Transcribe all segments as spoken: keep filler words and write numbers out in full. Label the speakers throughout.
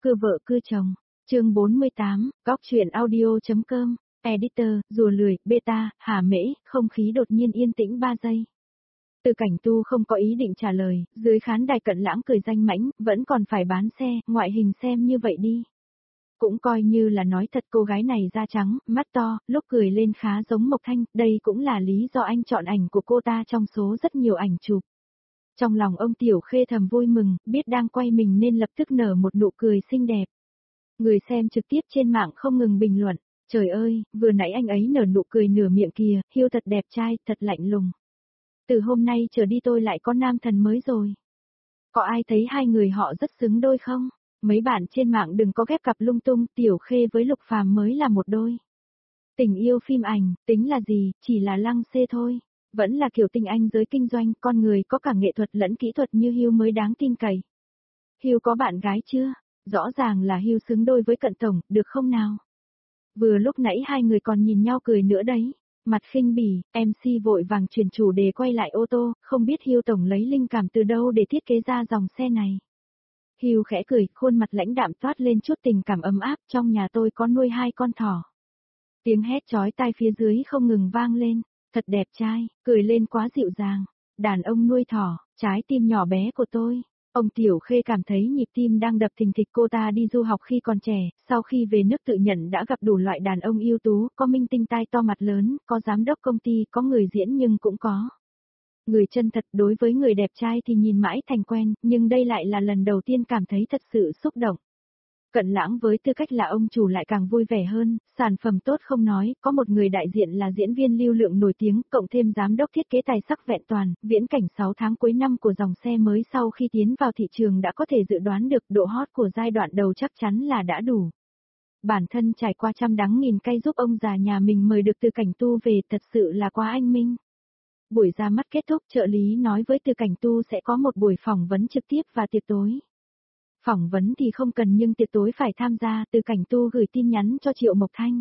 Speaker 1: cưa vợ cưa chồng. Chương bốn mươi tám, góc truyện audio.com, editor, rùa lười, beta, Hà Mễ, không khí đột nhiên yên tĩnh ba giây. Từ Cảnh Tu không có ý định trả lời, dưới khán đài Cận Lãng cười danh mãnh, vẫn còn phải bán xe, ngoại hình xem như vậy đi. Cũng coi như là nói thật, cô gái này da trắng, mắt to, lúc cười lên khá giống Mộc Thanh, đây cũng là lý do anh chọn ảnh của cô ta trong số rất nhiều ảnh chụp. Trong lòng ông Tiểu Khê thầm vui mừng, biết đang quay mình nên lập tức nở một nụ cười xinh đẹp. Người xem trực tiếp trên mạng không ngừng bình luận, trời ơi, vừa nãy anh ấy nở nụ cười nửa miệng kìa, Hiêu thật đẹp trai, thật lạnh lùng. Từ hôm nay trở đi tôi lại có nam thần mới rồi. Có ai thấy hai người họ rất xứng đôi không? Mấy bạn trên mạng đừng có ghép cặp lung tung, Tiểu Khê với Lục Phàm mới là một đôi. Tình yêu phim ảnh, tính là gì, chỉ là lăng xê thôi. Vẫn là kiểu tình anh giới kinh doanh, con người có cả nghệ thuật lẫn kỹ thuật như Hiêu mới đáng tin cậy. Hiêu có bạn gái chưa? Rõ ràng là Hiêu xứng đôi với Cận Tổng, được không nào? Vừa lúc nãy hai người còn nhìn nhau cười nữa đấy. Mặt khinh bỉ, em xê vội vàng chuyển chủ đề quay lại ô tô, không biết Hiêu Tổng lấy linh cảm từ đâu để thiết kế ra dòng xe này. Hiêu khẽ cười, khuôn mặt lãnh đạm toát lên chút tình cảm ấm áp, trong nhà tôi có nuôi hai con thỏ. Tiếng hét chói tai phía dưới không ngừng vang lên, thật đẹp trai, cười lên quá dịu dàng. Đàn ông nuôi thỏ, trái tim nhỏ bé của tôi. Ông Tiểu Khê cảm thấy nhịp tim đang đập thình thịch. Cô ta đi du học khi còn trẻ, sau khi về nước tự nhận đã gặp đủ loại đàn ông ưu tú, có minh tinh tai to mặt lớn, có giám đốc công ty, có người diễn nhưng cũng có người chân thật. Đối với người đẹp trai thì nhìn mãi thành quen, nhưng đây lại là lần đầu tiên cảm thấy thật sự xúc động. Cận Lãng với tư cách là ông chủ lại càng vui vẻ hơn, sản phẩm tốt không nói, có một người đại diện là diễn viên lưu lượng nổi tiếng, cộng thêm giám đốc thiết kế tài sắc vẹn toàn, viễn cảnh sáu tháng cuối năm của dòng xe mới sau khi tiến vào thị trường đã có thể dự đoán được độ hot của giai đoạn đầu chắc chắn là đã đủ. Bản thân trải qua trăm đắng nghìn cay giúp ông già nhà mình mời được Từ Cảnh Tu về thật sự là quá anh minh. Buổi ra mắt kết thúc, trợ lý nói với Từ Cảnh Tu sẽ có một buổi phỏng vấn trực tiếp và tiệc tối. Phỏng vấn thì không cần nhưng tiệc tối phải tham gia. Từ Cảnh Tu gửi tin nhắn cho Triệu Mộc Thanh.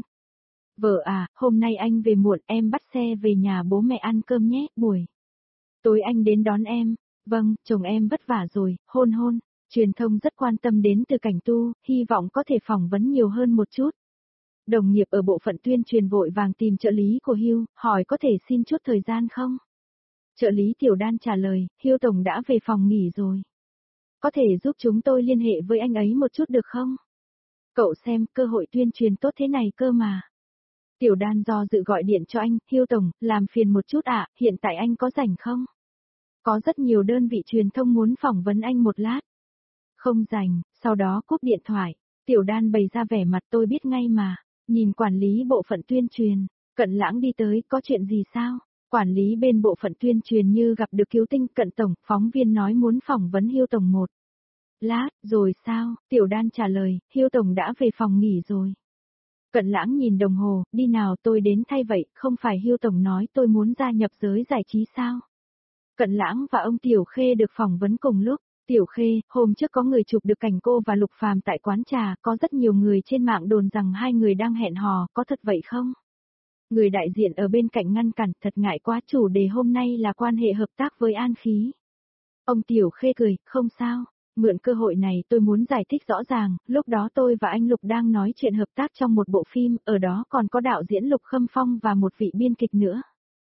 Speaker 1: Vợ à, hôm nay anh về muộn, em bắt xe về nhà bố mẹ ăn cơm nhé, buổi tối anh đến đón em. Vâng, chồng em vất vả rồi, hôn hôn. Truyền thông rất quan tâm đến Từ Cảnh Tu, hy vọng có thể phỏng vấn nhiều hơn một chút. Đồng nghiệp ở bộ phận tuyên truyền vội vàng tìm trợ lý của Hiêu, hỏi có thể xin chút thời gian không? Trợ lý Tiểu Đan trả lời, Hiêu Tổng đã về phòng nghỉ rồi. Có thể giúp chúng tôi liên hệ với anh ấy một chút được không? Cậu xem, cơ hội tuyên truyền tốt thế này cơ mà. Tiểu Đan do dự gọi điện cho anh, Hiêu Tổng, làm phiền một chút ạ, hiện tại anh có rảnh không? Có rất nhiều đơn vị truyền thông muốn phỏng vấn anh một lát. Không rảnh, sau đó cúp điện thoại. Tiểu Đan bày ra vẻ mặt tôi biết ngay mà. Nhìn quản lý bộ phận tuyên truyền, Cận Lãng đi tới, có chuyện gì sao? Quản lý bên bộ phận tuyên truyền như gặp được cứu tinh. Cận Tổng, phóng viên nói muốn phỏng vấn Hiêu Tổng một lát, rồi sao? Tiểu Đan trả lời, Hiêu Tổng đã về phòng nghỉ rồi. Cận Lãng nhìn đồng hồ, đi nào tôi đến thay vậy, không phải Hiêu Tổng nói tôi muốn gia nhập giới giải trí sao? Cận Lãng và ông Tiểu Khê được phỏng vấn cùng lúc. Tiểu Khê, hôm trước có người chụp được cảnh cô và Lục Phàm tại quán trà, có rất nhiều người trên mạng đồn rằng hai người đang hẹn hò, có thật vậy không? Người đại diện ở bên cạnh ngăn cản, thật ngại quá, chủ đề hôm nay là quan hệ hợp tác với An Khí. Ông Tiểu Khê cười, không sao, mượn cơ hội này tôi muốn giải thích rõ ràng, lúc đó tôi và anh Lục đang nói chuyện hợp tác trong một bộ phim, ở đó còn có đạo diễn Lục Khâm Phong và một vị biên kịch nữa.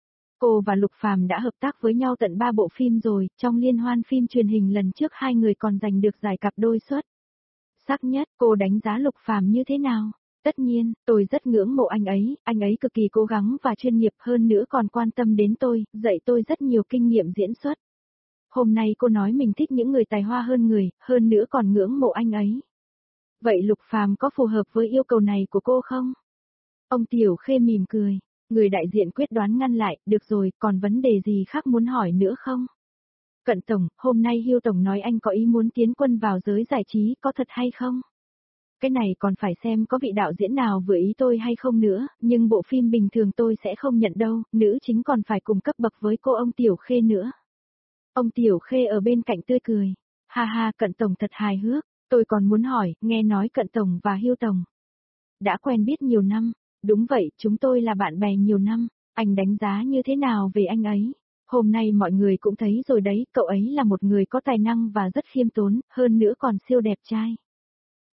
Speaker 1: Cô và Lục Phàm đã hợp tác với nhau tận ba bộ phim rồi, trong liên hoan phim truyền hình lần trước hai người còn giành được giải cặp đôi xuất sắc nhất. Cô đánh giá Lục Phàm như thế nào? Tất nhiên, tôi rất ngưỡng mộ anh ấy, anh ấy cực kỳ cố gắng và chuyên nghiệp, hơn nữa còn quan tâm đến tôi, dạy tôi rất nhiều kinh nghiệm diễn xuất. Hôm nay cô nói mình thích những người tài hoa hơn người, hơn nữa còn ngưỡng mộ anh ấy. Vậy Lục Phàm có phù hợp với yêu cầu này của cô không? Ông Tiểu Khê mỉm cười. Người đại diện quyết đoán ngăn lại, được rồi, còn vấn đề gì khác muốn hỏi nữa không? Cận Tổng, hôm nay Hiêu Tổng nói anh có ý muốn tiến quân vào giới giải trí, có thật hay không? Cái này còn phải xem có vị đạo diễn nào vừa ý tôi hay không nữa, nhưng bộ phim bình thường tôi sẽ không nhận đâu, nữ chính còn phải cùng cấp bậc với cô ông Tiểu Khê nữa. Ông Tiểu Khê ở bên cạnh tươi cười. Ha ha, Cận Tổng thật hài hước, tôi còn muốn hỏi, nghe nói Cận Tổng và Hiêu Tổng đã quen biết nhiều năm. Đúng vậy, chúng tôi là bạn bè nhiều năm, anh đánh giá như thế nào về anh ấy? Hôm nay mọi người cũng thấy rồi đấy, cậu ấy là một người có tài năng và rất khiêm tốn, hơn nữa còn siêu đẹp trai.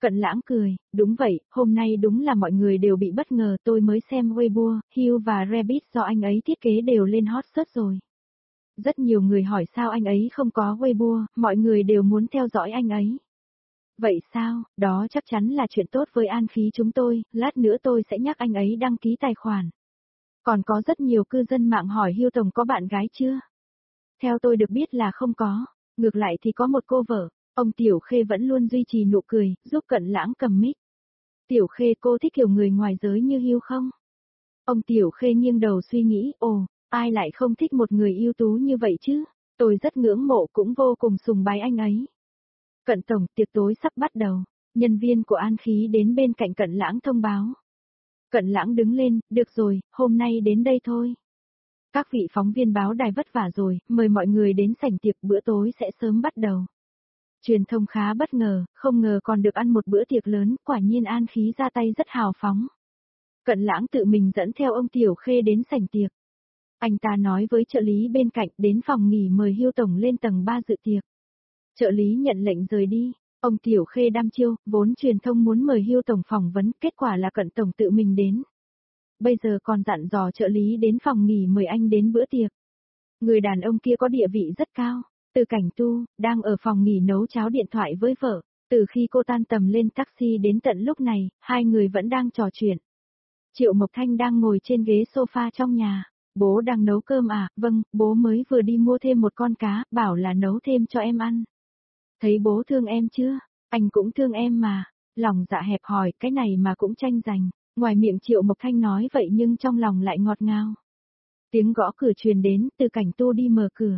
Speaker 1: Cận Lãng cười, đúng vậy, hôm nay đúng là mọi người đều bị bất ngờ, tôi mới xem Weibo, Hugh và Rabbit do anh ấy thiết kế đều lên hot search rồi. Rất nhiều người hỏi sao anh ấy không có Weibo, mọi người đều muốn theo dõi anh ấy. Vậy sao, đó chắc chắn là chuyện tốt với An Khí chúng tôi, lát nữa tôi sẽ nhắc anh ấy đăng ký tài khoản. Còn có rất nhiều cư dân mạng hỏi Hugh Tổng có bạn gái chưa? Theo tôi được biết là không có, ngược lại thì có một cô vợ. Ông Tiểu Khê vẫn luôn duy trì nụ cười, giúp Cận Lãng cầm mic. Tiểu Khê, cô thích kiểu người ngoài giới như Hugh không? Ông Tiểu Khê nghiêng đầu suy nghĩ, ồ, ai lại không thích một người ưu tú như vậy chứ? Tôi rất ngưỡng mộ cũng vô cùng sùng bái anh ấy. Cận Tổng, tiệc tối sắp bắt đầu. Nhân viên của An Khí đến bên cạnh Cận Lãng thông báo. Cận Lãng đứng lên, được rồi, hôm nay đến đây thôi. Các vị phóng viên báo đài vất vả rồi, mời mọi người đến sảnh tiệc, bữa tối sẽ sớm bắt đầu. Truyền thông khá bất ngờ, không ngờ còn được ăn một bữa tiệc lớn, quả nhiên An Khí ra tay rất hào phóng. Cận Lãng tự mình dẫn theo ông Tiểu Khê đến sảnh tiệc. Anh ta nói với trợ lý bên cạnh đến phòng nghỉ mời Hugh Tổng lên tầng ba dự tiệc. Trợ lý nhận lệnh rời đi, ông Tiểu Khê đăm chiêu, vốn truyền thông muốn mời Hugh Tổng phỏng vấn, kết quả là Cận Tổng tự mình đến. Bây giờ còn dặn dò trợ lý đến phòng nghỉ mời anh đến bữa tiệc. Người đàn ông kia có địa vị rất cao. Từ Cảnh Tu, đang ở phòng nghỉ nấu cháo điện thoại với vợ, từ khi cô tan tầm lên taxi đến tận lúc này, hai người vẫn đang trò chuyện. Triệu Mộc Thanh đang ngồi trên ghế sofa trong nhà, bố đang nấu cơm à, vâng, bố mới vừa đi mua thêm một con cá, bảo là nấu thêm cho em ăn. Thấy bố thương em chưa? Anh cũng thương em mà, lòng dạ hẹp hòi, cái này mà cũng tranh giành, ngoài miệng Triệu Mộc Thanh nói vậy nhưng trong lòng lại ngọt ngào. Tiếng gõ cửa truyền đến, Từ Cảnh Tu đi mở cửa.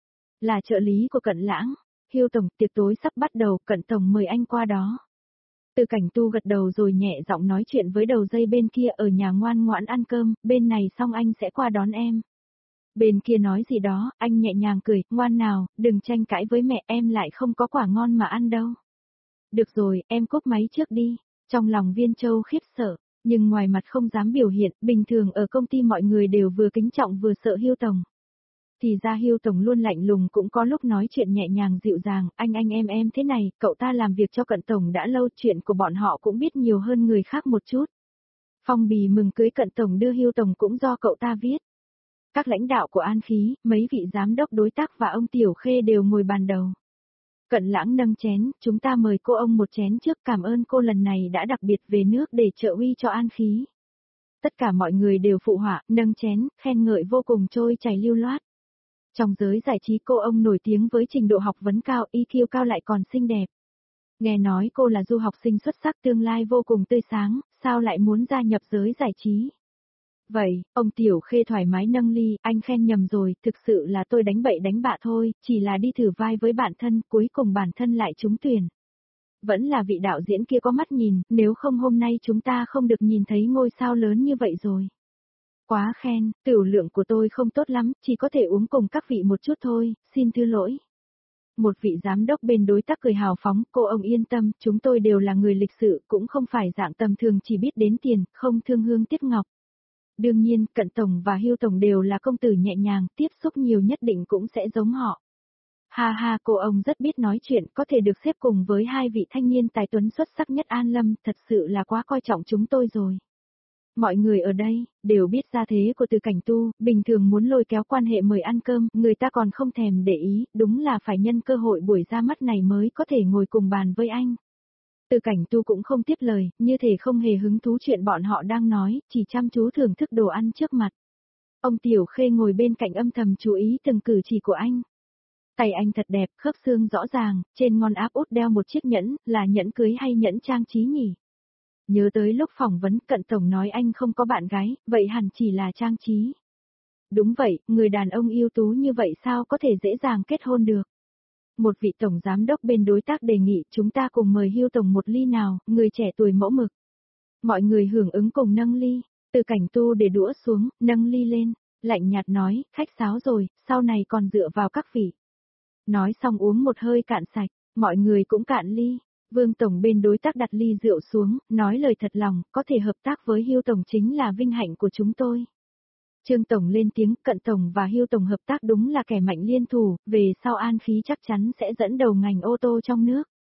Speaker 1: Là trợ lý của Cận Lãng, Hugh Tổng, tiệc tối sắp bắt đầu, Cận Tổng mời anh qua đó. Từ Cảnh Tu gật đầu rồi nhẹ giọng nói chuyện với đầu dây bên kia, ở nhà ngoan ngoãn ăn cơm, bên này xong anh sẽ qua đón em. Bên kia nói gì đó, anh nhẹ nhàng cười, ngoan nào, đừng tranh cãi với mẹ, em lại không có quả ngon mà ăn đâu. Được rồi, em cúp máy trước đi. Trong lòng Viên Châu khiếp sợ, nhưng ngoài mặt không dám biểu hiện, bình thường ở công ty mọi người đều vừa kính trọng vừa sợ Hugh Tổng. Thì ra Hugh Tổng luôn lạnh lùng, cũng có lúc nói chuyện nhẹ nhàng dịu dàng, anh anh em em thế này, cậu ta làm việc cho Cận Tổng đã lâu, chuyện của bọn họ cũng biết nhiều hơn người khác một chút. Phong bì mừng cưới Cận Tổng đưa Hugh Tổng cũng do cậu ta viết. Các lãnh đạo của An Khí, mấy vị giám đốc đối tác và ông Tiểu Khê đều ngồi bàn đầu. Cận Lãng nâng chén, chúng ta mời cô ông một chén trước, cảm ơn cô lần này đã đặc biệt về nước để trợ uy cho An Khí. Tất cả mọi người đều phụ họa, nâng chén, khen ngợi vô cùng trôi chảy lưu loát. Trong giới giải trí cô ông nổi tiếng với trình độ học vấn cao, i kiu cao lại còn xinh đẹp. Nghe nói cô là du học sinh xuất sắc, tương lai vô cùng tươi sáng, sao lại muốn gia nhập giới giải trí? Vậy, ông Tiểu Khê thoải mái nâng ly, anh khen nhầm rồi, thực sự là tôi đánh bậy đánh bạ thôi, chỉ là đi thử vai với bản thân, cuối cùng bản thân lại trúng tuyển. Vẫn là vị đạo diễn kia có mắt nhìn, nếu không hôm nay chúng ta không được nhìn thấy ngôi sao lớn như vậy rồi. Quá khen, tiểu lượng của tôi không tốt lắm, chỉ có thể uống cùng các vị một chút thôi, xin thứ lỗi. Một vị giám đốc bên đối tác cười hào phóng, cô ông yên tâm, chúng tôi đều là người lịch sự, cũng không phải dạng tầm thường chỉ biết đến tiền, không thương hương tiếc ngọc. Đương nhiên, Cận Tổng và Hugh Tổng đều là công tử nhẹ nhàng, tiếp xúc nhiều nhất định cũng sẽ giống họ. Ha ha, cô ông rất biết nói chuyện, có thể được xếp cùng với hai vị thanh niên tài tuấn xuất sắc nhất An Lâm, thật sự là quá coi trọng chúng tôi rồi. Mọi người ở đây, đều biết gia thế của Từ Cảnh Tu, bình thường muốn lôi kéo quan hệ mời ăn cơm, người ta còn không thèm để ý, đúng là phải nhân cơ hội buổi ra mắt này mới có thể ngồi cùng bàn với anh. Từ Cảnh Tu cũng không tiếp lời, như thể không hề hứng thú chuyện bọn họ đang nói, chỉ chăm chú thưởng thức đồ ăn trước mặt. Ông Tiểu Khê ngồi bên cạnh âm thầm chú ý từng cử chỉ của anh. Tay anh thật đẹp, khớp xương rõ ràng, trên ngón áp út đeo một chiếc nhẫn, là nhẫn cưới hay nhẫn trang trí nhỉ? Nhớ tới lúc phỏng vấn, Cận Tổng nói anh không có bạn gái, vậy hẳn chỉ là trang trí. Đúng vậy, người đàn ông ưu tú như vậy sao có thể dễ dàng kết hôn được? Một vị tổng giám đốc bên đối tác đề nghị chúng ta cùng mời Hugh Tổng một ly nào, người trẻ tuổi mẫu mực. Mọi người hưởng ứng cùng nâng ly, Từ Cảnh Tu để đũa xuống, nâng ly lên, lạnh nhạt nói, khách sáo rồi, sau này còn dựa vào các vị. Nói xong uống một hơi cạn sạch, mọi người cũng cạn ly. Vương Tổng bên đối tác đặt ly rượu xuống, nói lời thật lòng, có thể hợp tác với Hugh Tổng chính là vinh hạnh của chúng tôi. Trương Tổng lên tiếng, Cận Tổng và Hugh Tổng hợp tác đúng là kẻ mạnh liên thủ, về sau An Khí chắc chắn sẽ dẫn đầu ngành ô tô trong nước.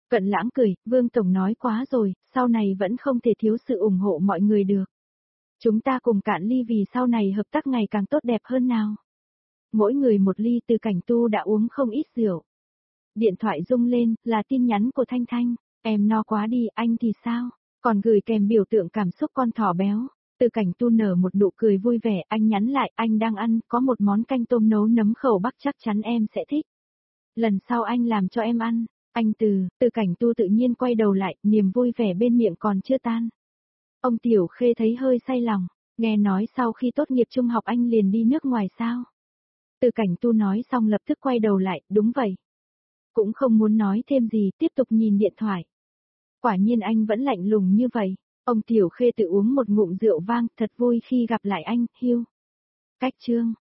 Speaker 1: Cận Lãng cười, Vương Tổng nói quá rồi, sau này vẫn không thể thiếu sự ủng hộ mọi người được. Chúng ta cùng cạn ly vì sau này hợp tác ngày càng tốt đẹp hơn nào. Mỗi người một ly. Từ Cảnh Tu đã uống không ít rượu. Điện thoại rung lên, là tin nhắn của Thanh Thanh. Em no quá đi, anh thì sao? Còn gửi kèm biểu tượng cảm xúc con thỏ béo. Từ Cảnh Tu nở một nụ cười vui vẻ, anh nhắn lại, anh đang ăn, có một món canh tôm nấu nấm khẩu Bắc chắc chắn em sẽ thích. Lần sau anh làm cho em ăn. Anh Từ, Từ Cảnh Tu tự nhiên quay đầu lại, niềm vui vẻ bên miệng còn chưa tan. Ông Tiểu Khê thấy hơi say lòng, nghe nói sau khi tốt nghiệp trung học anh liền đi nước ngoài sao? Từ Cảnh Tu nói xong lập tức quay đầu lại, đúng vậy. Cũng không muốn nói thêm gì, tiếp tục nhìn điện thoại. Quả nhiên anh vẫn lạnh lùng như vậy. Ông Tiểu Khê tự uống một ngụm rượu vang, thật vui khi gặp lại anh, Hugh. Cách chương